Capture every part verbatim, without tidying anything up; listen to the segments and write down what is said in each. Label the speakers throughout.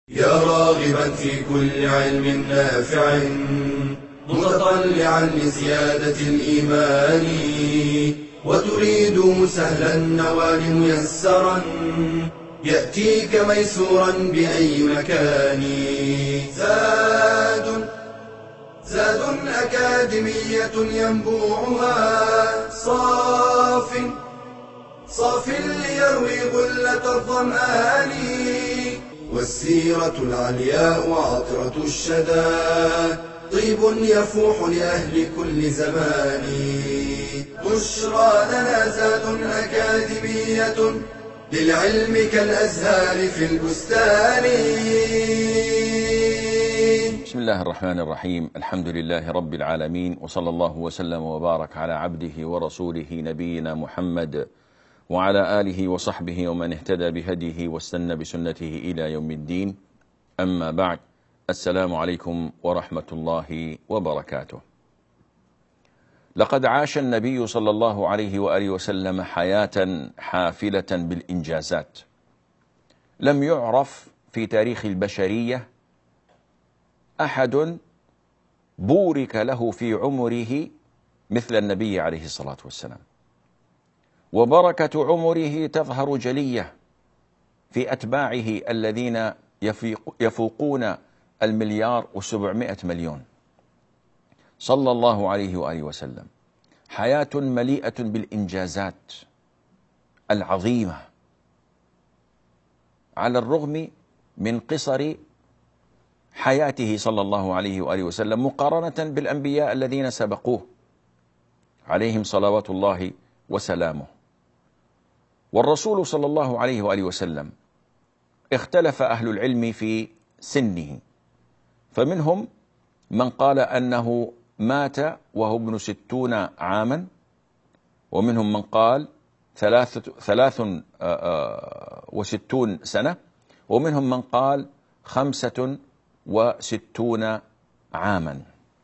Speaker 1: يا راغبا في كل علم نافع متطلعا لزيادة الإيمان وتريد سهلا النوال ميسرا يأتيك ميسورا بأي مكان. زاد زاد أكاديمية ينبوعها صاف صاف ليروي غلة الظمآن، والسيرة العلياء وعطرة الشدى طيب يفوح لأهل كل زمان. بشرى لنا زاد أكاديمية للعلم كالأزهار في البستان.
Speaker 2: بسم الله الرحمن الرحيم. الحمد لله رب العالمين، وصلى الله وسلم وبارك على عبده ورسوله نبينا محمد وعلى آله وصحبه ومن اهتدى بهديه واستنى بسنته إلى يوم الدين. أما بعد، السلام عليكم ورحمة الله وبركاته. لقد عاش النبي صلى الله عليه وآله وسلم حياة حافلة بالإنجازات، لم يعرف في تاريخ البشرية أحد بورك له في عمره مثل النبي عليه الصلاة والسلام، وبركة عمره تظهر جلية في أتباعه الذين يفوقون المليار وسبعمائة مليون، صلى الله عليه وآله وسلم. حياة مليئة بالإنجازات العظيمة على الرغم من قصر حياته صلى الله عليه وآله وسلم مقارنة بالأنبياء الذين سبقوه عليهم صلوات الله وسلامه. والرسول صلى الله عليه وآله وسلم اختلف أهل العلم في سنه، فمنهم من قال أنه مات وهو ابن ستون عاما، ومنهم من قال ثلاث, ثلاث وستون سنة، ومنهم من قال خمسة وستون عاما.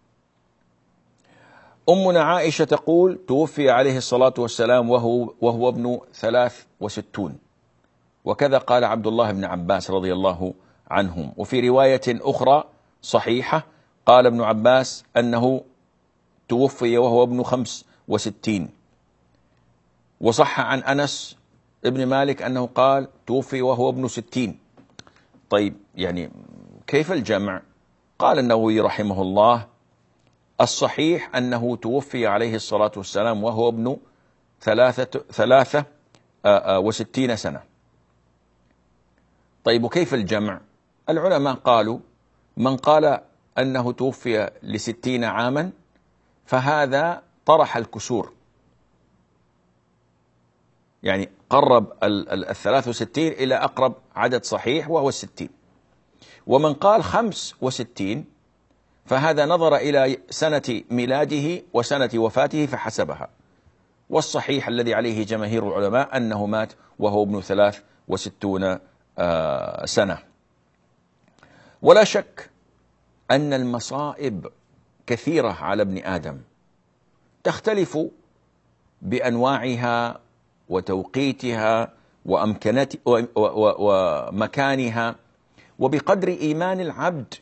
Speaker 2: أمنا عائشة تقول توفي عليه الصلاة والسلام وهو, وهو ابن ثلاث وستون، وكذا قال عبد الله بن عباس رضي الله عنهم. وفي رواية أخرى صحيحة قال ابن عباس أنه توفي وهو ابن خمس وستين، وصح عن أنس ابن مالك أنه قال توفي وهو ابن ستين. طيب، يعني كيف الجمع؟ قال النووي رحمه الله الصحيح أنه توفي عليه الصلاة والسلام وهو ابن ثلاثة, ثلاثة وستين سنة. طيب، وكيف الجمع؟ العلماء قالوا من قال أنه توفي لستين عاما فهذا طرح الكسور، يعني قرب الثلاث وستين إلى أقرب عدد صحيح وهو الستين. ومن قال خمس وستين فهذا نظر إلى سنة ميلاده وسنة وفاته فحسبها، والصحيح الذي عليه جماهير العلماء أنه مات وهو ابن ثلاث وستون سنة. ولا شك أن المصائب كثيرة على ابن آدم، تختلف بأنواعها وتوقيتها ومكانها، وبقدر إيمان العبد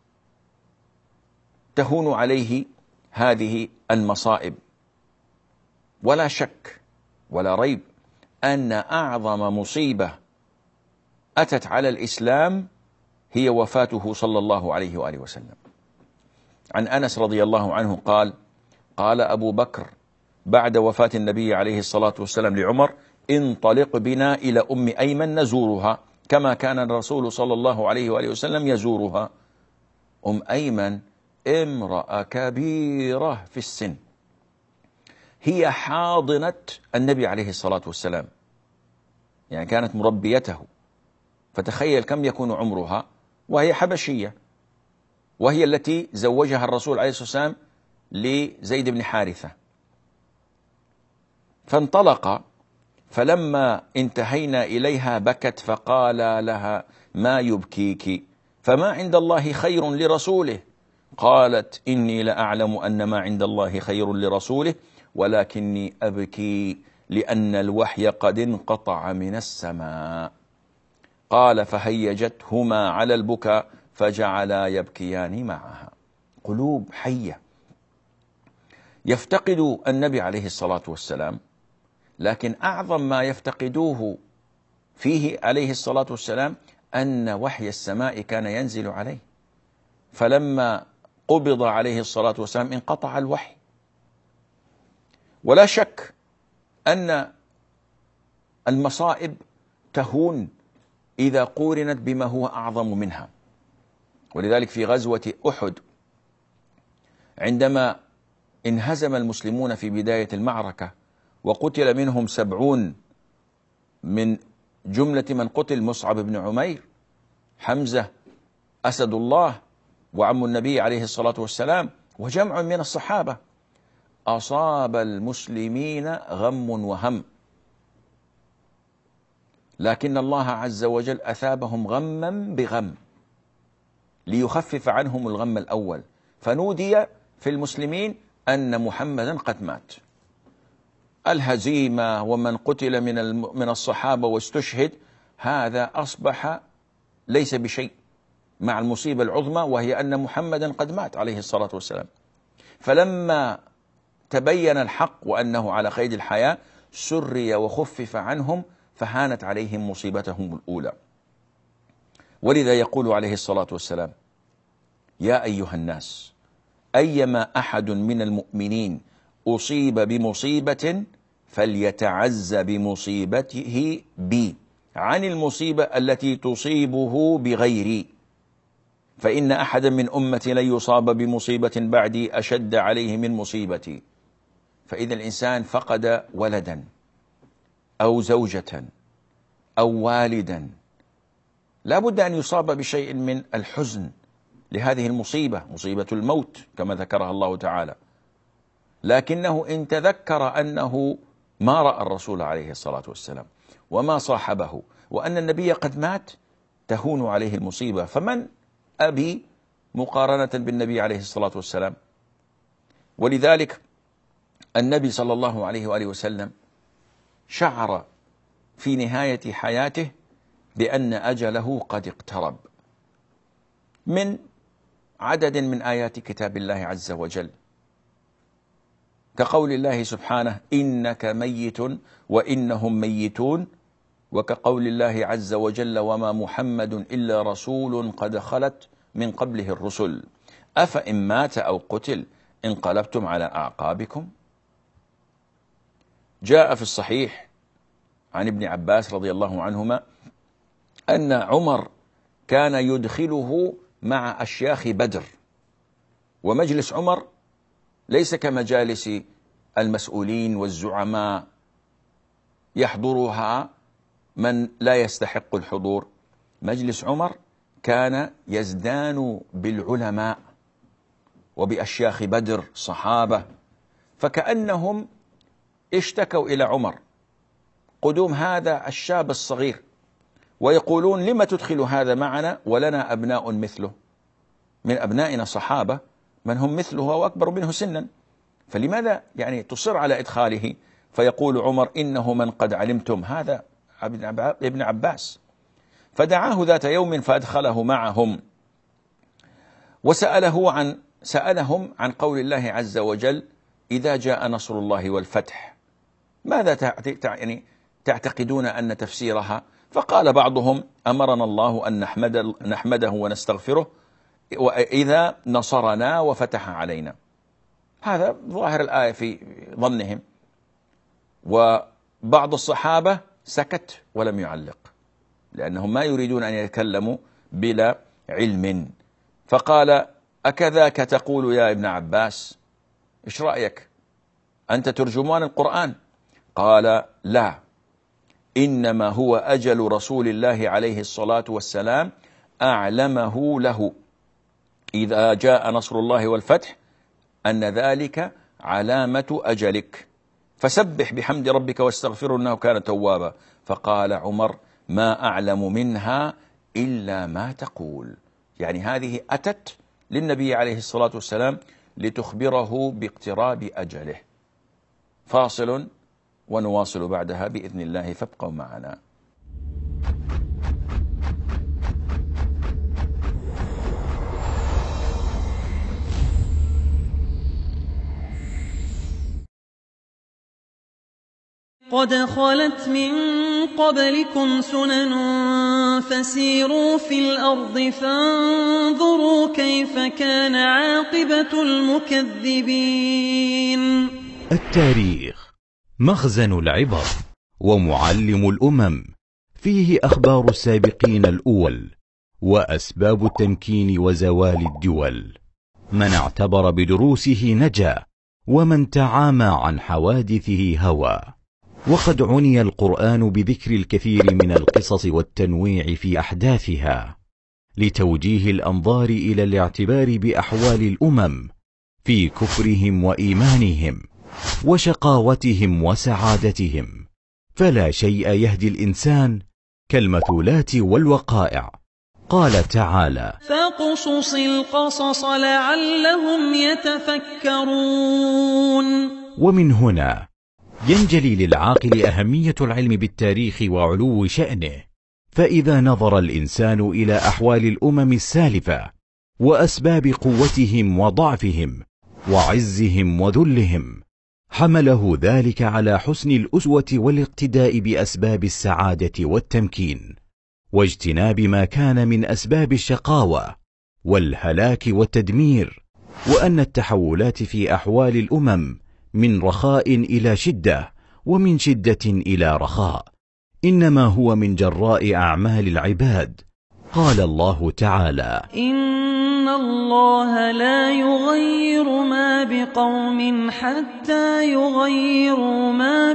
Speaker 2: تهون عليه هذه المصائب. ولا شك ولا ريب أن أعظم مصيبة أتت على الإسلام هي وفاته صلى الله عليه وآله وسلم. عن أنس رضي الله عنه قال قال أبو بكر بعد وفاة النبي عليه الصلاة والسلام لعمر انطلق بنا إلى أم أيمن نزورها كما كان الرسول صلى الله عليه وآله وسلم يزورها. أم أيمن امرأة كبيرة في السن، هي حاضنة النبي عليه الصلاة والسلام، يعني كانت مربيته، فتخيل كم يكون عمرها، وهي حبشية، وهي التي زوجها الرسول عليه الصلاة والسلام لزيد بن حارثة. فانطلق، فلما انتهينا إليها بكت فقال لها ما يبكيك؟ فما عند الله خير لرسوله؟ قالت إني لأعلم أن ما عند الله خير لرسوله ولكني أبكي لأن الوحي قد انقطع من السماء. قال فهيجتهما على البكاء فجعلا يبكيان معها. قلوب حية. يفتقد النبي عليه الصلاة والسلام، لكن أعظم ما يفتقدوه فيه عليه الصلاة والسلام أن وحي السماء كان ينزل عليه، فلما قبض عليه الصلاة والسلام انقطع الوحي. ولا شك أن المصائب تهون إذا قورنت بما هو أعظم منها. ولذلك في غزوة أحد عندما انهزم المسلمون في بداية المعركة وقتل منهم سبعون من جملة من قتل مصعب بن عمير، حمزة أسد الله وعم النبي عليه الصلاة والسلام وجمع من الصحابة، أصاب المسلمين غم وهم، لكن الله عز وجل أثابهم غما بغم ليخفف عنهم الغم الأول، فنودي في المسلمين أن محمدا قد مات. الهزيمة ومن قتل من من الصحابة واستشهد هذا أصبح ليس بشيء مع المصيبة العظمى، وهي أن محمدا قد مات عليه الصلاة والسلام. فلما تبين الحق وأنه على قيد الحياة سري وخفف عنهم، فهانت عليهم مصيبتهم الأولى. ولذا يقول عليه الصلاة والسلام: يا أيها الناس، أيما أحد من المؤمنين أصيب بمصيبة فليتعز بمصيبته بي عن المصيبة التي تصيبه بغيري، فإن أحدا من أمتي لن يصاب بمصيبة بعدي أشد عليه من مصيبتي. فإذا الإنسان فقد ولدا أو زوجة أو والدا لا بد أن يصاب بشيء من الحزن لهذه المصيبة، مصيبة الموت كما ذكرها الله تعالى. لكنه إن تذكر أنه ما رأى الرسول عليه الصلاة والسلام وما صاحبه وأن النبي قد مات تهون عليه المصيبة. فمن أبي مقارنة بالنبي عليه الصلاة والسلام؟ ولذلك النبي صلى الله عليه وآله وسلم شعر في نهاية حياته بأن أجله قد اقترب من عدد من آيات كتاب الله عز وجل، كقول الله سبحانه: إنك ميت وإنهم ميتون، وكقول الله عز وجل: وما محمد إلا رسول قد خلت من قبله الرسل أفإن مات أو قتل انقلبتم على أعقابكم. جاء في الصحيح عن ابن عباس رضي الله عنهما أن عمر كان يدخله مع أشياخ بدر، ومجلس عمر ليس كمجالس المسؤولين والزعماء يحضرها من لا يستحق الحضور. مجلس عمر كان يزدان بالعلماء وبأشياخ بدر صحابة، فكأنهم اشتكوا إلى عمر قدوم هذا الشاب الصغير، ويقولون: لما تدخل هذا معنا ولنا أبناء مثله؟ من أبنائنا صحابة من هم مثله وأكبر منه سنا، فلماذا يعني تصر على إدخاله؟ فيقول عمر: إنه من قد علمتم هذا ابن عباس. فدعاه ذات يوم فأدخله معهم وسأله عن سألهم عن قول الله عز وجل: إذا جاء نصر الله والفتح، ماذا يعني تعتقدون أن تفسيرها؟ فقال بعضهم: أمرنا الله أن نحمد نحمده ونستغفره وإذا نصرنا وفتح علينا. هذا ظاهر الآية في ظنهم. وبعض الصحابة سكت ولم يعلق، لأنهم ما يريدون أن يتكلموا بلا علم. فقال: أكذاك تقول يا ابن عباس؟ إيش رأيك؟ أنت ترجمان القرآن؟ قال: لا، إنما هو أجل رسول الله عليه الصلاة والسلام أعلمه له إذا جاء نصر الله والفتح أن ذلك علامة أجلك، فسبح بحمد ربك واستغفره إنه كان توابا. فقال عمر: ما أعلم منها إلا ما تقول. يعني هذه أتت للنبي عليه الصلاة والسلام لتخبره باقتراب أجله. فاصل ونواصل بعدها بإذن الله، فابقوا معنا.
Speaker 3: قد خلت من قبلكم سنن فسيروا في الأرض فانظروا كيف كان عاقبة المكذبين.
Speaker 4: التاريخ مخزن العبر ومعلم الأمم، فيه أخبار السابقين الأول وأسباب التمكين وزوال الدول. من اعتبر بدروسه نجا، ومن تعامى عن حوادثه هوى. وقد عني القرآن بذكر الكثير من القصص والتنويع في أحداثها لتوجيه الأنظار إلى الاعتبار بأحوال الأمم في كفرهم وإيمانهم وشقاوتهم وسعادتهم، فلا شيء يهدي الإنسان كالمثولات والوقائع. قال تعالى:
Speaker 3: فاقصص القصص لعلهم يتفكرون.
Speaker 4: ومن هنا ينجلي للعاقل أهمية العلم بالتاريخ وعلو شأنه، فإذا نظر الإنسان إلى أحوال الأمم السالفة وأسباب قوتهم وضعفهم وعزهم وذلهم، حمله ذلك على حسن الأسوة والاقتداء بأسباب السعادة والتمكين، واجتناب ما كان من أسباب الشقاوة والهلاك والتدمير، وأن التحولات في أحوال الأمم من رخاء إلى شدة ومن شدة إلى رخاء إنما هو من جراء أعمال العباد. قال الله تعالى:
Speaker 3: إن الله لا يغير ما بقوم حتى يغيروا ما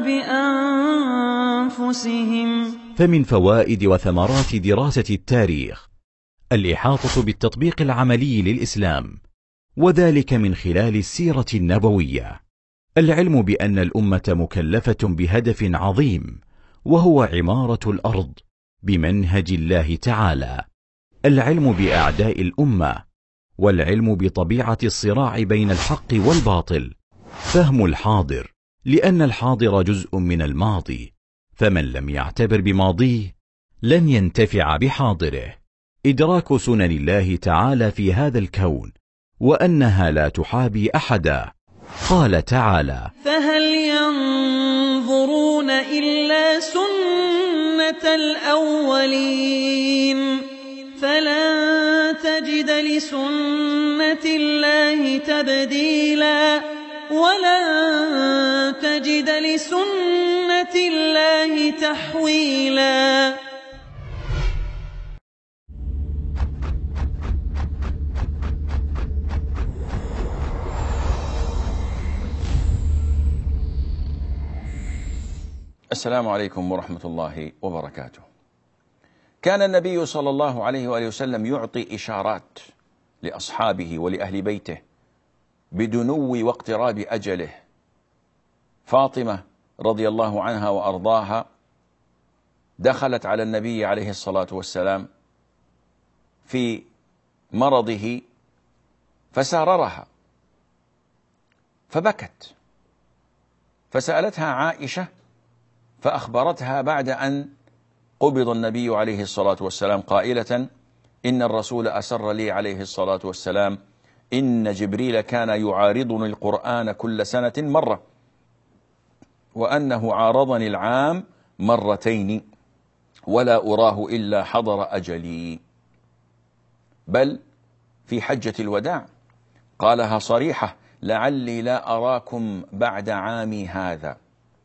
Speaker 3: بأنفسهم.
Speaker 4: فمن فوائد وثمرات دراسة التاريخ الإحاطة بالتطبيق العملي للإسلام، وذلك من خلال السيرة النبوية. العلم بأن الأمة مكلفة بهدف عظيم، وهو عمارة الأرض بمنهج الله تعالى. العلم بأعداء الأمة، والعلم بطبيعة الصراع بين الحق والباطل. فهم الحاضر، لأن الحاضر جزء من الماضي، فمن لم يعتبر بماضيه لن ينتفع بحاضره. إدراك سنن الله تعالى في هذا الكون، وأنها لا تحابي أحدا. قال تعالى:
Speaker 3: فهل ينظرون إلا سنة الأولين فلن تجد لسنة الله تبديلا ولن تجد لسنة الله تحويلا.
Speaker 2: السلام عليكم ورحمة الله وبركاته. كان النبي صلى الله عليه وآله وسلم يعطي إشارات لأصحابه ولأهل بيته بدنو واقتراب أجله. فاطمة رضي الله عنها وأرضاها دخلت على النبي عليه الصلاة والسلام في مرضه فساررها فبكت، فسألتها عائشة فأخبرتها بعد أن قبض النبي عليه الصلاة والسلام قائلة: إن الرسول أسر لي عليه الصلاة والسلام إن جبريل كان يعارضني القرآن كل سنة مرة، وأنه عارضني العام مرتين، ولا أراه إلا حضر أجلي. بل في حجة الوداع قالها صريحة: لعلي لا أراكم بعد عامي هذا.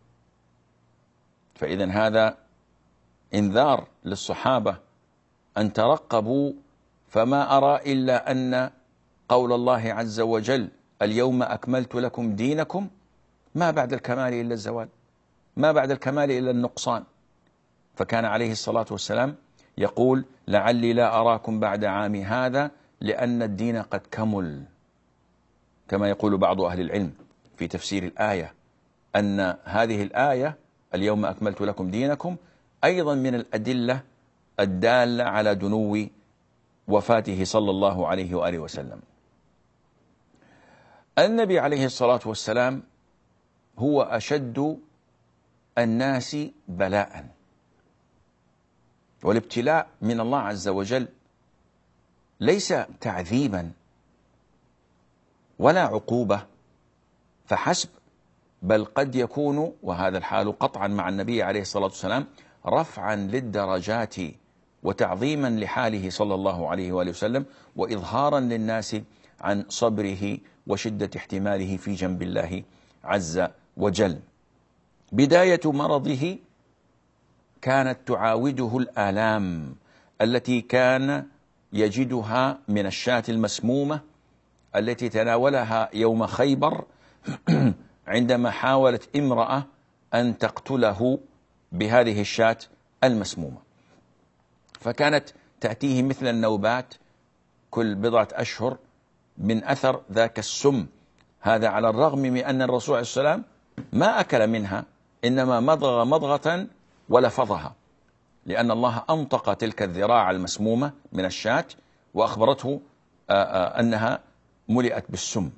Speaker 2: فإذن هذا انذار للصحابة أن ترقبوا، فما أرى إلا أن قول الله عز وجل: اليوم أكملت لكم دينكم، ما بعد الكمال إلا الزوال، ما بعد الكمال إلا النقصان. فكان عليه الصلاة والسلام يقول: لعلي لا أراكم بعد عامي هذا، لأن الدين قد كمل، كما يقول بعض أهل العلم في تفسير الآية أن هذه الآية اليوم أكملت لكم دينكم أيضا من الأدلة الدالة على دنو وفاته صلى الله عليه وآله وسلم. النبي عليه الصلاة والسلام هو أشد الناس بلاء، والابتلاء من الله عز وجل ليس تعذيبا ولا عقوبة فحسب، بل قد يكون، وهذا الحال قطعا مع النبي عليه الصلاة والسلام، رفعا للدرجات وتعظيما لحاله صلى الله عليه وآله وسلم، وإظهارا للناس عن صبره وشدة احتماله في جنب الله عز وجل. بداية مرضه كانت تعاوده الآلام التي كان يجدها من الشاة المسمومة التي تناولها يوم خيبر عندما حاولت امرأة أن تقتله بهذه الشاة المسمومة، فكانت تأتيه مثل النوبات كل بضعة أشهر من أثر ذاك السم. هذا على الرغم من أن الرسول عليه السلام ما أكل منها، إنما مضغ مضغة ولفظها، لأن الله أنطق تلك الذراع المسمومة من الشاة وأخبرته أنها ملئت بالسم.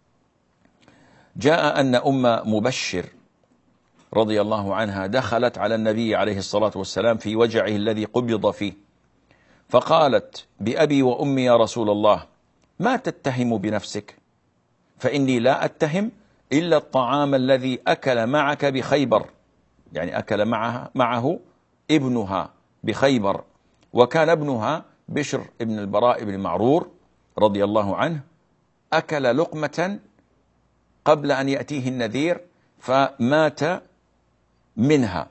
Speaker 2: جاء أن أم مبشر رضي الله عنها دخلت على النبي عليه الصلاة والسلام في وجعه الذي قبض فيه، فقالت: بأبي وأمي يا رسول الله، ما تتهم بنفسك؟ فإني لا أتهم إلا الطعام الذي أكل معك بخيبر، يعني أكل معها معه ابنها بخيبر، وكان ابنها بشر ابن البراء بن معرور رضي الله عنه أكل لقمة قبل أن يأتيه النذير فمات منها.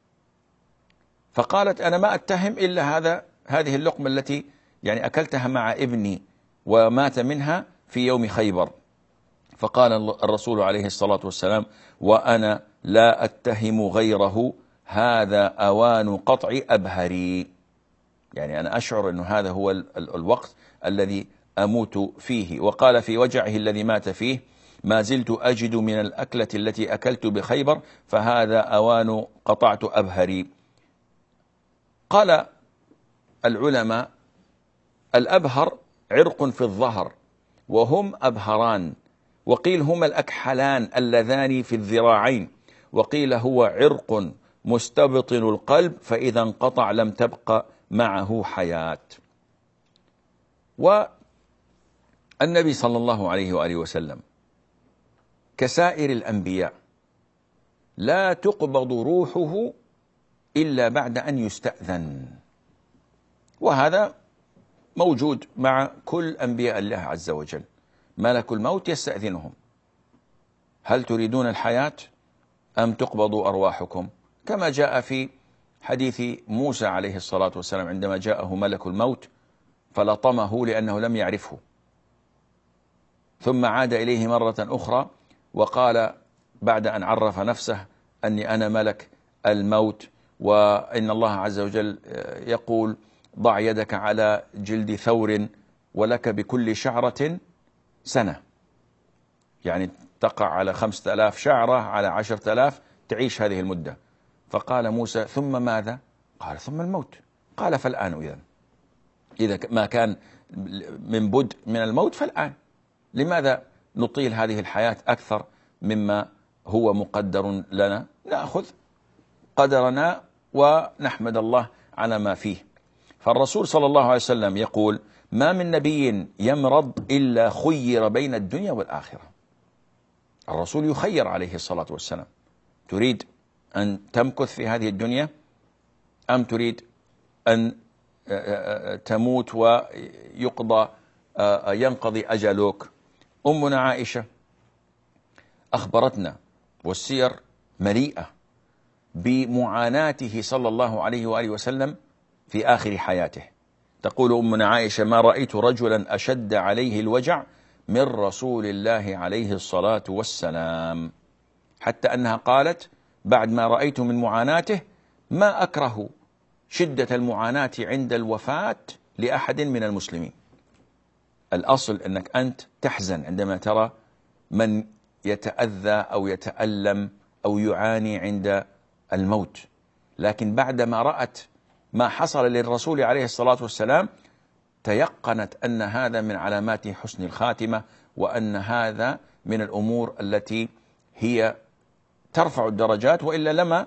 Speaker 2: فقالت: أنا ما أتهم إلا هذا هذه اللقمة التي يعني أكلتها مع ابني ومات منها في يوم خيبر. فقال الرسول عليه الصلاة والسلام: وأنا لا أتهم غيره، هذا أوان قطع أبهري، يعني أنا أشعر أنه هذا هو الوقت الذي أموت فيه. وقال في وجعه الذي مات فيه: ما زلت أجد من الأكلة التي أكلت بخيبر، فهذا أوان قطعت أبهري. قال العلماء: الأبهر عرق في الظهر، وهم أبهران، وقيل هما الأكحلان اللذان في الذراعين، وقيل هو عرق مستبطن القلب، فإذا انقطع لم تبق معه حياة. والنبي صلى الله عليه وآله وسلم كسائر الأنبياء لا تقبض روحه إلا بعد أن يستأذن، وهذا موجود مع كل أنبياء الله عز وجل. ملك الموت يستأذنهم: هل تريدون الحياة أم تقبض أرواحكم؟ كما جاء في حديث موسى عليه الصلاة والسلام عندما جاءه ملك الموت فلطمه لأنه لم يعرفه، ثم عاد إليه مرة أخرى وقال بعد أن عرف نفسه أني أنا ملك الموت، وإن الله عز وجل يقول: ضع يدك على جلد ثور ولك بكل شعرة سنة، يعني تقع على خمسة آلاف شعرة على عشرة آلاف تعيش هذه المدة. فقال موسى: ثم ماذا؟ قال: ثم الموت. قال: فالآن إذن، إذا ما كان من بدء من الموت فالآن، لماذا نطيل هذه الحياة أكثر مما هو مقدر لنا؟ نأخذ قدرنا ونحمد الله على ما فيه. فالرسول صلى الله عليه وسلم يقول: ما من نبي يمرض إلا خير بين الدنيا والآخرة. الرسول يخير عليه الصلاة والسلام: تريد أن تمكث في هذه الدنيا أم تريد أن تموت ويقضى ينقضي أجلك؟ أمنا عائشة أخبرتنا، والسير مليئة بمعاناته صلى الله عليه وآله وسلم في آخر حياته. تقول أمنا عائشة: ما رأيت رجلا أشد عليه الوجع من رسول الله عليه الصلاة والسلام، حتى أنها قالت بعد ما رأيت من معاناته: ما أكره شدة المعاناة عند الوفاة لأحد من المسلمين. الأصل أنك أنت تحزن عندما ترى من يتأذى أو يتألم أو يعاني عند الموت، لكن بعدما رأت ما حصل للرسول عليه الصلاة والسلام تيقنت أن هذا من علامات حسن الخاتمة، وأن هذا من الأمور التي هي ترفع الدرجات، وإلا لما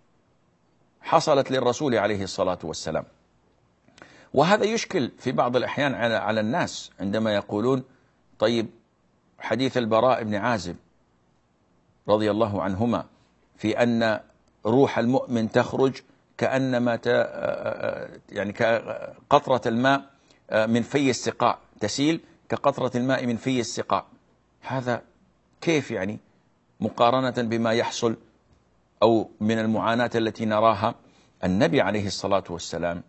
Speaker 2: حصلت للرسول عليه الصلاة والسلام. وهذا يشكل في بعض الأحيان على على الناس عندما يقولون: طيب، حديث البراء بن عازب رضي الله عنهما في أن روح المؤمن تخرج كأنما يعني كقطرة الماء من في السقاء، تسيل كقطرة الماء من في السقاء. هذا كيف يعني مقارنة بما يحصل أو من المعاناة التي نراها؟ النبي عليه الصلاة والسلام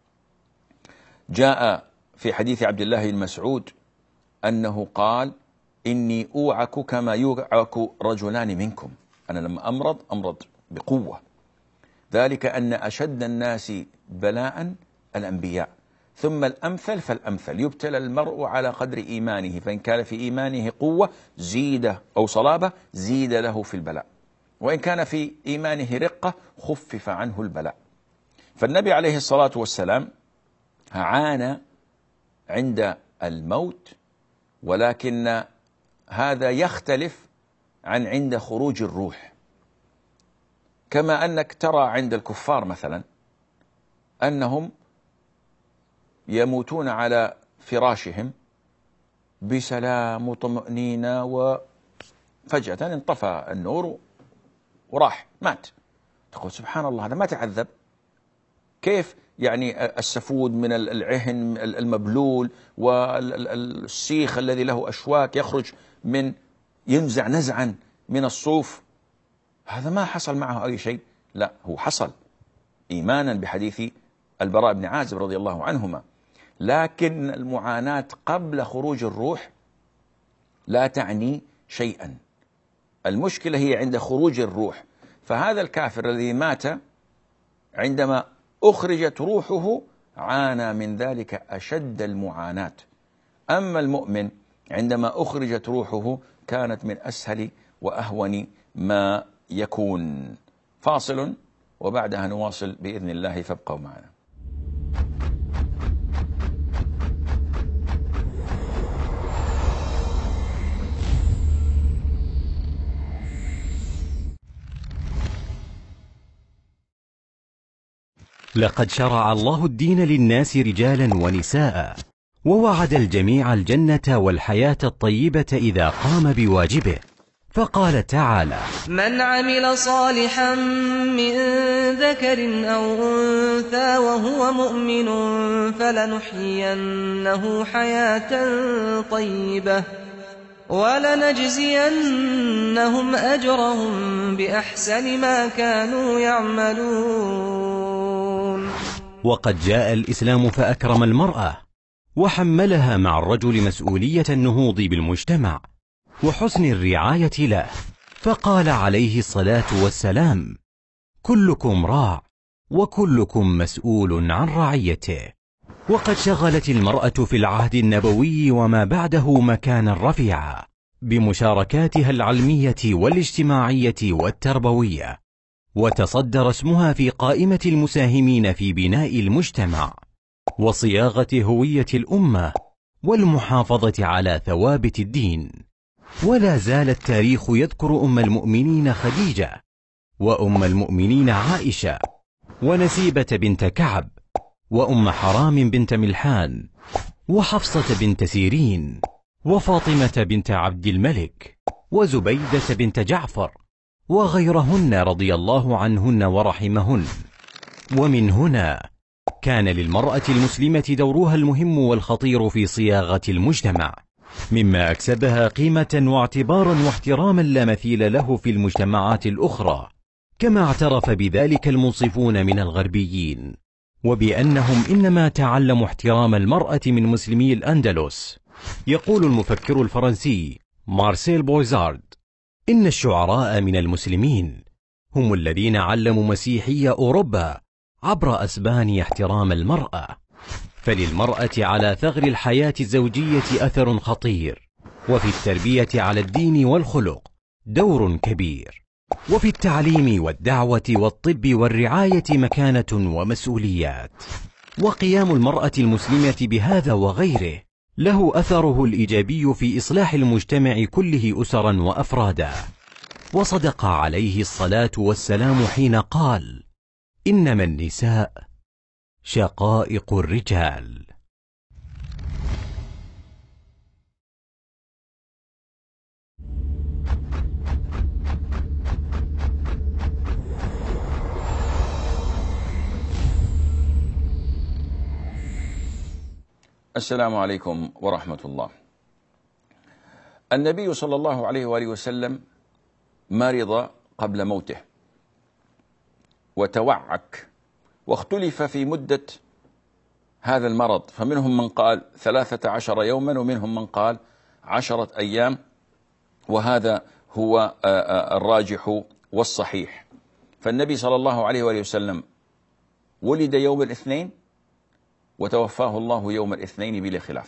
Speaker 2: جاء في حديث عبد الله بن مسعود أنه قال: إني أوعك كما يوعك رجلان منكم. أنا لما أمرض أمرض بقوة، ذلك أن أشد الناس بلاء الأنبياء، ثم الأمثل فالأمثل، يبتلى المرء على قدر إيمانه، فإن كان في إيمانه قوة زيد أو صلابة زيد له في البلاء، وإن كان في إيمانه رقة خفف عنه البلاء. فالنبي عليه الصلاة والسلام عانى عند الموت، ولكن هذا يختلف عن عند خروج الروح. كما أنك ترى عند الكفار مثلا أنهم يموتون على فراشهم بسلام وطمأنينة، وفجأة انطفى النور وراح مات. تقول سبحان الله، هذا ما تعذب. كيف يعني السفود من العهن المبلول والسيخ الذي له أشواك يخرج من ينزع نزعا من الصوف، هذا ما حصل معه أي شيء؟ لا، هو حصل إيمانا بحديث البراء بن عازب رضي الله عنهما. لكن المعاناة قبل خروج الروح لا تعني شيئا، المشكلة هي عند خروج الروح. فهذا الكافر الذي مات عندما أخرجت روحه عانى من ذلك أشد المعاناة، أما المؤمن عندما أخرجت روحه كانت من أسهل وأهون ما يكون. فاصل وبعدها نواصل بإذن الله، فابقوا معنا.
Speaker 4: لقد شرع الله الدين للناس رجالا ونساء، ووعد الجميع الجنة والحياة الطيبة إذا قام بواجبه، فقال تعالى:
Speaker 5: من عمل صالحا من ذكر أو أنثى وهو مؤمن فلنحيينه حياة طيبة ولنجزينهم أجرهم بأحسن ما كانوا يعملون.
Speaker 4: وقد جاء الإسلام فأكرم المرأة وحملها مع الرجل مسؤولية النهوض بالمجتمع وحسن الرعاية له، فقال عليه الصلاة والسلام: كلكم راع وكلكم مسؤول عن رعيته. وقد شغلت المرأة في العهد النبوي وما بعده مكانا رفيعا بمشاركاتها العلمية والاجتماعية والتربوية، وتصدر اسمها في قائمة المساهمين في بناء المجتمع وصياغة هوية الأمة والمحافظة على ثوابت الدين. ولا زال التاريخ يذكر أم المؤمنين خديجة، وأم المؤمنين عائشة، ونسيبة بنت كعب، وأم حرام بنت ملحان، وحفصة بنت سيرين، وفاطمة بنت عبد الملك، وزبيدة بنت جعفر، وغيرهن رضي الله عنهن ورحمهن. ومن هنا كان للمرأة المسلمة دورها المهم والخطير في صياغة المجتمع، مما أكسبها قيمة واعتبارا واحتراما لا مثيل له في المجتمعات الأخرى، كما اعترف بذلك المنصفون من الغربيين، وبأنهم إنما تعلموا احترام المرأة من مسلمي الأندلس. يقول المفكر الفرنسي مارسيل بويزارد: إن الشعراء من المسلمين هم الذين علموا مسيحي أوروبا عبر أسبان احترام المرأة. فللمرأة على ثغر الحياة الزوجية أثر خطير، وفي التربية على الدين والخلق دور كبير، وفي التعليم والدعوة والطب والرعاية مكانة ومسؤوليات. وقيام المرأة المسلمة بهذا وغيره له أثره الإيجابي في إصلاح المجتمع كله أسرا وأفرادا. وصدق عليه الصلاة والسلام حين قال: إنما النساء شقائق الرجال.
Speaker 2: السلام عليكم ورحمة الله. النبي صلى الله عليه وآله وسلم مرض قبل موته وتوعك، واختلف في مدة هذا المرض، فمنهم من قال ثلاثة عشر يوما ومنهم من قال عشرة أيام، وهذا هو الراجح والصحيح. فالنبي صلى الله عليه وآله وسلم ولد يوم الاثنين وتوفاه الله يوم الاثنين بلا خلاف،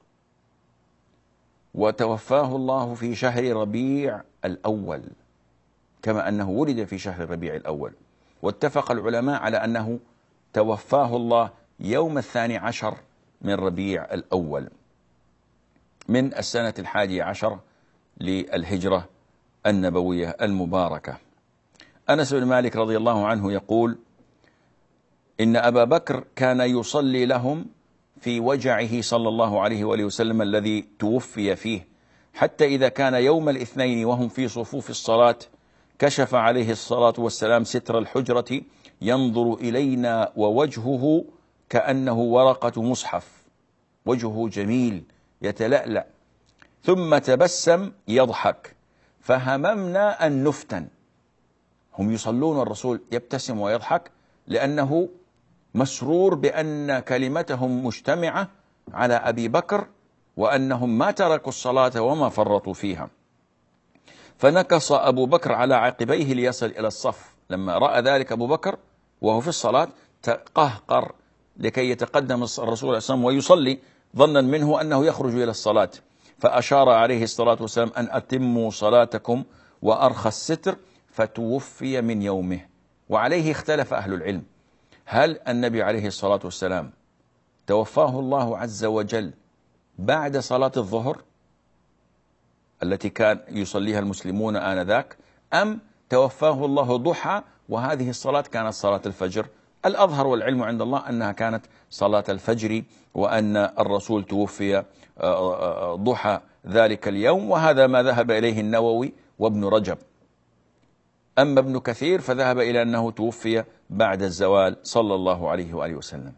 Speaker 2: وتوفاه الله في شهر ربيع الأول كما أنه ولد في شهر ربيع الأول، واتفق العلماء على أنه توفاه الله يوم الثاني عشر من ربيع الأول من السنة الحادية عشر للهجرة النبوية المباركة. أنس بن مالك رضي الله عنه يقول: إن أبا بكر كان يصلي لهم في وجعه صلى الله عليه وآله وسلم الذي توفي فيه، حتى إذا كان يوم الاثنين وهم في صفوف الصلاة كشف عليه الصلاة والسلام ستر الحجرة ينظر إلينا ووجهه كأنه ورقة مصحف، وجهه جميل يتلألأ، ثم تبسم يضحك، فهممنا أن نفتن. هم يصلون الرسول يبتسم ويضحك لأنه مسرور بأن كلمتهم مجتمعة على أبي بكر وأنهم ما تركوا الصلاة وما فرطوا فيها. فنكص أبو بكر على عقبيه ليصل إلى الصف. لما رأى ذلك أبو بكر وهو في الصلاة تقهقر لكي يتقدم الرسول عليه الصلاة والسلام ويصلي، ظنا منه أنه يخرج إلى الصلاة، فأشار عليه الصلاة والسلام أن أتموا صلاتكم وأرخى الستر، فتوفي من يومه. وعليه اختلف أهل العلم، هل النبي عليه الصلاة والسلام توفاه الله عز وجل بعد صلاة الظهر التي كان يصليها المسلمون آنذاك، أم توفاه الله ضحى وهذه الصلاة كانت صلاة الفجر؟ الأظهر والعلم عند الله أنها كانت صلاة الفجر، وأن الرسول توفي ضحى ذلك اليوم، وهذا ما ذهب إليه النووي وابن رجب. أما ابن كثير فذهب إلى أنه توفي بعد الزوال صلى الله عليه وآله وسلم.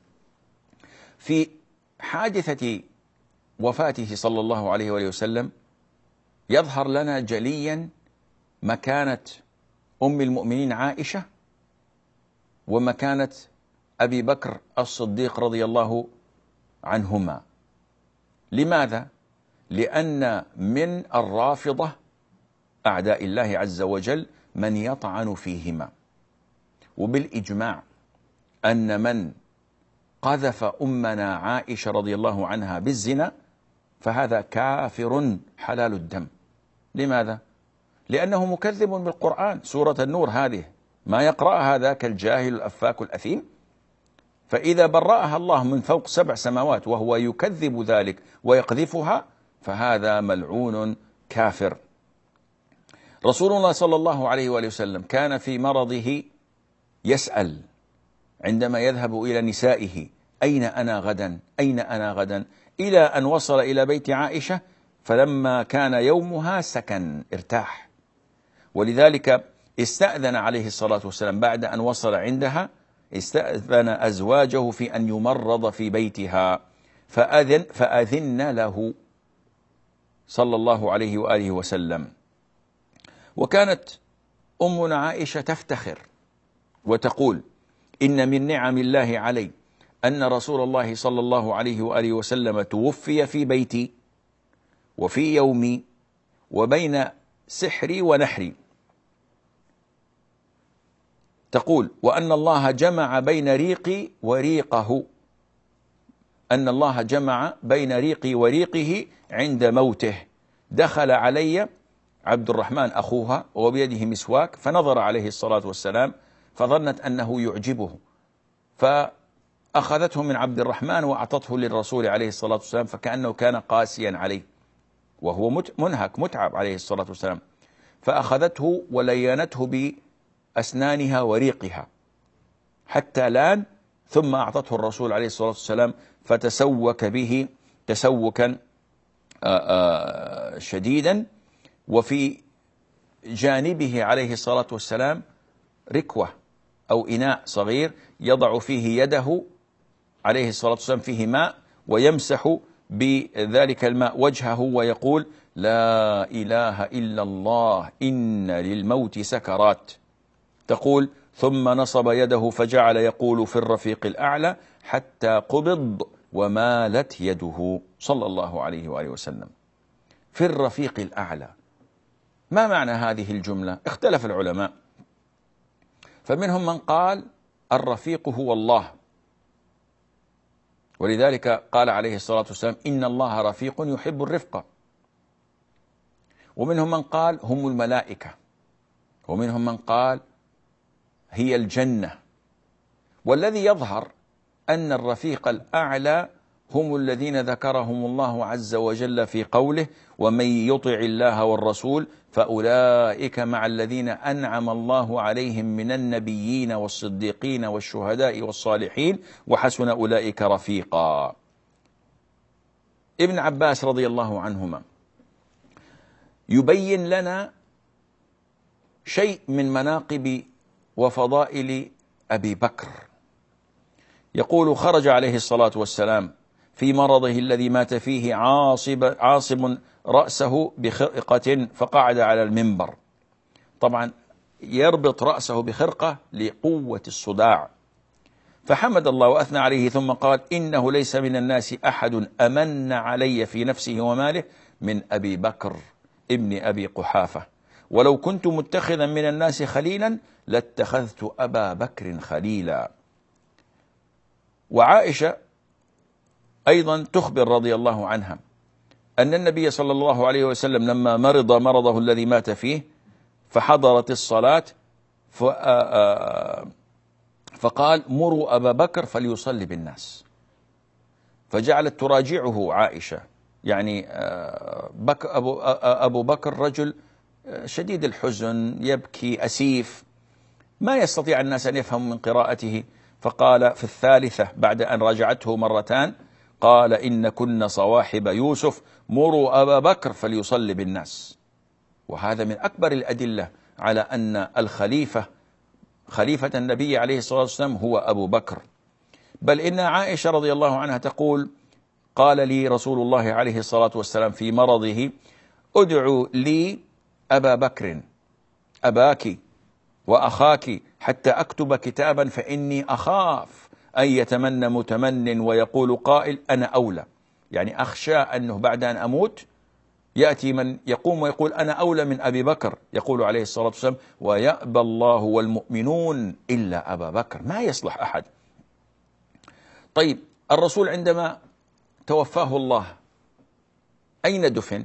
Speaker 2: في حادثة وفاته صلى الله عليه وآله وسلم يظهر لنا جليا مكانة أم المؤمنين عائشة ومكانة أبي بكر الصديق رضي الله عنهما. لماذا؟ لأن من الرافضة أعداء الله عز وجل من يطعن فيهما، وبالإجماع أن من قذف أمنا عائشة رضي الله عنها بالزنا فهذا كافر حلال الدم. لماذا؟ لأنه مكذب بالقرآن. سورة النور هذه ما يقرأها ذاك الجاهل الأفاك الأثيم، فإذا برأها الله من فوق سبع سماوات وهو يكذب ذلك ويقذفها فهذا ملعون كافر. رسول الله صلى الله عليه وآله وسلم كان في مرضه يسأل عندما يذهب إلى نسائه: أين أنا غدا؟ أين أنا غدا؟ إلى أن وصل إلى بيت عائشة، فلما كان يومها سكن ارتاح. ولذلك استأذن عليه الصلاة والسلام بعد أن وصل عندها، استأذن أزواجه في أن يمرض في بيتها، فأذن, فأذن له صلى الله عليه وآله وسلم. وكانت أمنا عائشة تفتخر وتقول: إن من نعم الله علي أن رسول الله صلى الله عليه وآله وسلم توفي في بيتي وفي يومي وبين سحري ونحري. تقول: وأن الله جمع بين ريقي وريقه، أن الله جمع بين ريقي وريقه عند موته. دخل علي عبد الرحمن أخوها وبيده مسواك، فنظر عليه الصلاة والسلام فظنت أنه يعجبه، فأخذته من عبد الرحمن وأعطته للرسول عليه الصلاة والسلام، فكأنه كان قاسيا عليه وهو منهك متعب عليه الصلاة والسلام، فأخذته ولينته بأسنانها وريقها حتى لان، ثم أعطته الرسول عليه الصلاة والسلام فتسوك به تسوكا شديدا. وفي جانبه عليه الصلاة والسلام ركوة أو إناء صغير يضع فيه يده عليه الصلاة والسلام فيه ماء ويمسح بذلك الماء وجهه ويقول لا إله إلا الله إن للموت سكرات. تقول ثم نصب يده فجعل يقول في الرفيق الأعلى حتى قبض ومالت يده صلى الله عليه وآله وسلم. في الرفيق الأعلى، ما معنى هذه الجملة؟ اختلف العلماء، فمنهم من قال الرفيق هو الله، ولذلك قال عليه الصلاة والسلام إن الله رفيق يحب الرفق. ومنهم من قال هم الملائكة، ومنهم من قال هي الجنة. والذي يظهر أن الرفيق الأعلى هم الذين ذكرهم الله عز وجل في قوله ومن يطع الله والرسول فأولئك مع الذين أنعم الله عليهم من النبيين والصديقين والشهداء والصالحين وحسن أولئك رفيقا. ابن عباس رضي الله عنهما يبين لنا شيء من مناقب وفضائل أبي بكر. يقول خرج عليه الصلاة والسلام في مرضه الذي مات فيه عاصب, عاصب رأسه بخرقة فقعد على المنبر. طبعا يربط رأسه بخرقة لقوة الصداع، فحمد الله وأثنى عليه ثم قال إنه ليس من الناس أحد أمن علي في نفسه وماله من أبي بكر ابن أبي قحافة، ولو كنت متخذا من الناس خليلا لاتخذت أبا بكر خليلا. وعائشة أيضا تخبر رضي الله عنها أن النبي صلى الله عليه وسلم لما مرض مرضه الذي مات فيه فحضرت الصلاة فقال مروا أبا بكر فليصلي بالناس، فجعلت تراجعه عائشة، يعني بك أبو, أبو بكر رجل شديد الحزن يبكي أسيف ما يستطيع الناس أن يفهموا من قراءته، فقال في الثالثة بعد أن راجعته مرتان قال إن كن صواحب يوسف مروا أبا بكر فليصلي بالناس. وهذا من أكبر الأدلة على أن الخليفة خليفة النبي عليه الصلاة والسلام هو أبو بكر. بل إن عائشة رضي الله عنها تقول قال لي رسول الله عليه الصلاة والسلام في مرضه ادعوا لي أبا بكر أباك وأخاك حتى أكتب كتابا فإني أخاف أن يتمنى متمن ويقول قائل أنا أولى، يعني أخشى أنه بعد أن أموت يأتي من يقوم ويقول أنا أولى من أبي بكر. يقول عليه الصلاة والسلام ويأبى الله والمؤمنون إلا أبا بكر، ما يصلح أحد. طيب الرسول عندما توفاه الله أين دفن؟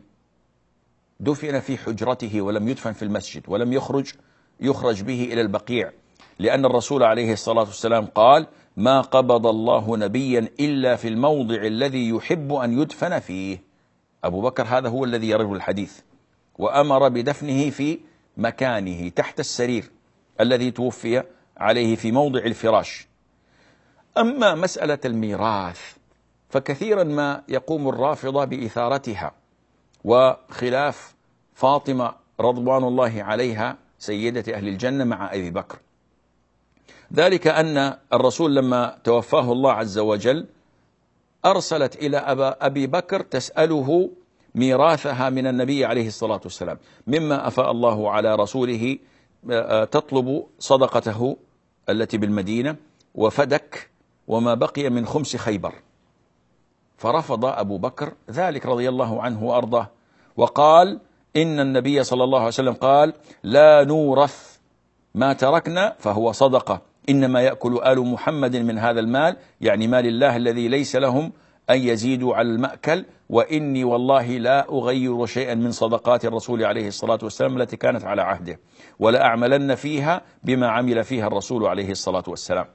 Speaker 2: دفن في حجرته ولم يدفن في المسجد، ولم يخرج يخرج به إلى البقيع، لأن الرسول عليه الصلاة والسلام قال ما قبض الله نبيا إلا في الموضع الذي يحب أن يدفن فيه. أبو بكر هذا هو الذي يروي الحديث، وأمر بدفنه في مكانه تحت السرير الذي توفي عليه في موضع الفراش. أما مسألة الميراث فكثيرا ما يقوم الرافضة بإثارتها وخلاف فاطمة رضوان الله عليها سيدة أهل الجنة مع أبي بكر. ذلك أن الرسول لما توفاه الله عز وجل أرسلت إلى أبا أبي بكر تسأله ميراثها من النبي عليه الصلاة والسلام، مما أفاء الله على رسوله تطلب صدقته التي بالمدينة وفدك وما بقي من خمس خيبر، فرفض أبو بكر ذلك رضي الله عنه وأرضاه، وقال إن النبي صلى الله عليه وسلم قال لا نورث ما تركنا فهو صدقة، إنما يأكل آل محمد من هذا المال، يعني مال الله الذي ليس لهم أن يزيدوا على المأكل، وإني والله لا أغير شيئا من صدقات الرسول عليه الصلاة والسلام التي كانت على عهده، ولا أعملن فيها بما عمل فيها الرسول عليه الصلاة والسلام.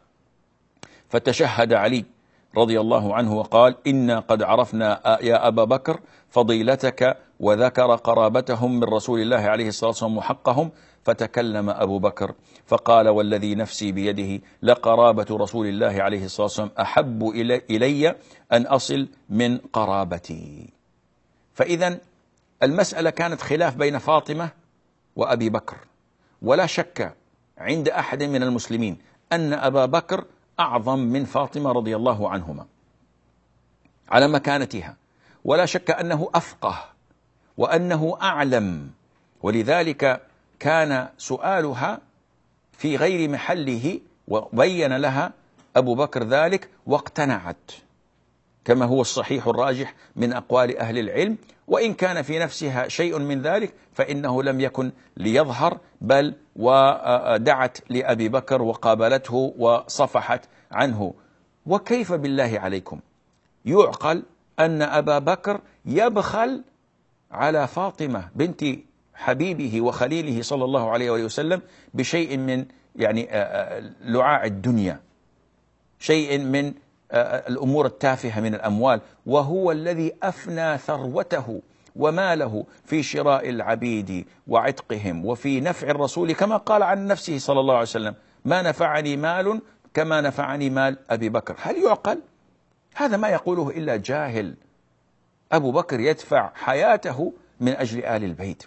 Speaker 2: فتشهد علي رضي الله عنه وقال إنا قد عرفنا يا أبا بكر فضيلتك، وذكر قرابتهم من رسول الله عليه الصلاة والسلام وحقهم. فتكلم أبو بكر فقال والذي نفسي بيده لقرابة رسول الله عليه الصلاة والسلام أحب إلي أن أصل من قرابتي. فإذا المسألة كانت خلاف بين فاطمة وأبي بكر، ولا شك عند أحد من المسلمين أن أبا بكر أعظم من فاطمة رضي الله عنهما. على مكانتها، ولا شك أنه أفقه وأنه أعلم، ولذلك كان سؤالها في غير محله، وبين لها أبو بكر ذلك واقتنعت، كما هو الصحيح الراجح من أقوال أهل العلم. وإن كان في نفسها شيء من ذلك فإنه لم يكن ليظهر، بل ودعت لأبي بكر وقابلته وصفحت عنه. وكيف بالله عليكم يعقل أن أبا بكر يبخل على فاطمة بنت حبيبه وخليله صلى الله عليه وسلم بشيء من يعني لعاع الدنيا، شيء من الأمور التافهة من الأموال، وهو الذي أفنى ثروته وماله في شراء العبيد وعتقهم وفي نفع الرسول، كما قال عن نفسه صلى الله عليه وسلم: ما نفعني مال كما نفعني مال أبي بكر. هل يعقل؟ هذا ما يقوله إلا جاهل. أبو بكر يدفع حياته من أجل آل البيت.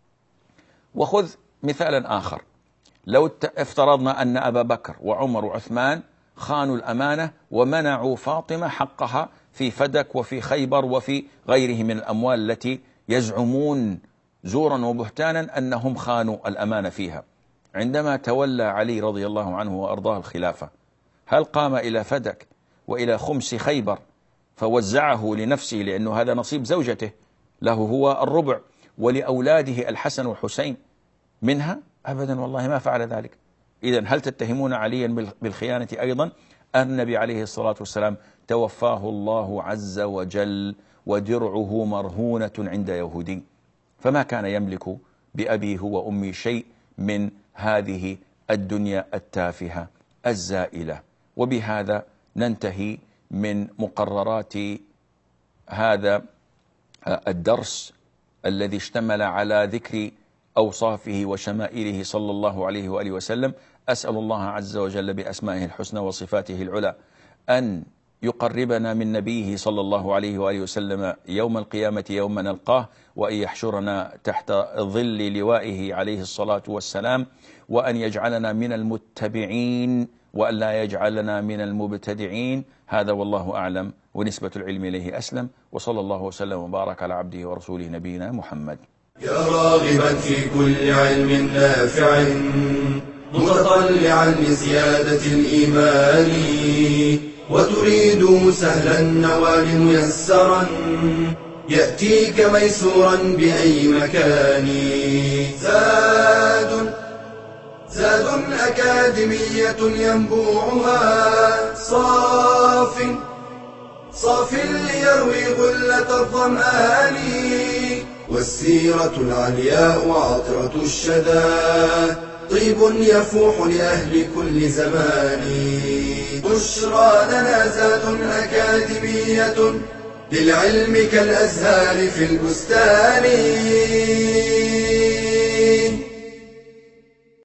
Speaker 2: وخذ مثالا آخر، لو افترضنا أن أبا بكر وعمر وعثمان خانوا الأمانة ومنعوا فاطمة حقها في فدك وفي خيبر وفي غيره من الأموال التي يزعمون زورا وبهتانا أنهم خانوا الأمانة فيها، عندما تولى علي رضي الله عنه وأرضاه الخلافة، هل قام إلى فدك وإلى خمس خيبر فوزعه لنفسه، لأنه هذا نصيب زوجته، له هو الربع، ولأولاده الحسن والحسين منها؟ أبدا والله ما فعل ذلك. إذن هل تتهمون عليا بالخيانة أيضا؟ النبي عليه الصلاة والسلام توفاه الله عز وجل ودرعه مرهونة عند يهودي، فما كان يملك بأبيه وأمي شيء من هذه الدنيا التافهة الزائلة. وبهذا ننتهي من مقررات هذا الدرس الذي اشتمل على ذكر أوصافه وشمائله صلى الله عليه وآله وسلم. أسأل الله عز وجل بأسمائه الحسنى وصفاته العلى أن يقربنا من نبيه صلى الله عليه وآله وسلم يوم القيامة يوم نلقاه، وأن يحشرنا تحت ظل لوائه عليه الصلاة والسلام، وأن يجعلنا من المتبعين وأن لا يجعلنا من المبتدعين. هذا والله أعلم، ونسبة العلم إليه أسلم، وصلى الله وسلم وبارك على عبده ورسوله نبينا محمد.
Speaker 1: يا راغبا في كل علم نافع متطلعا لزيادة الإيمان، وتريد سهلا النوال ميسرا يأتيك ميسورا بأي مكان. زاد زاد أكاديمية ينبوعها صاف صاف ليروي غلة الظمآن، والسيرة العلياء عطرة الشدى طيب يفوح لأهل كل زمان. بشرى لنا زاد أكاديمية للعلم كالأزهار في البستان.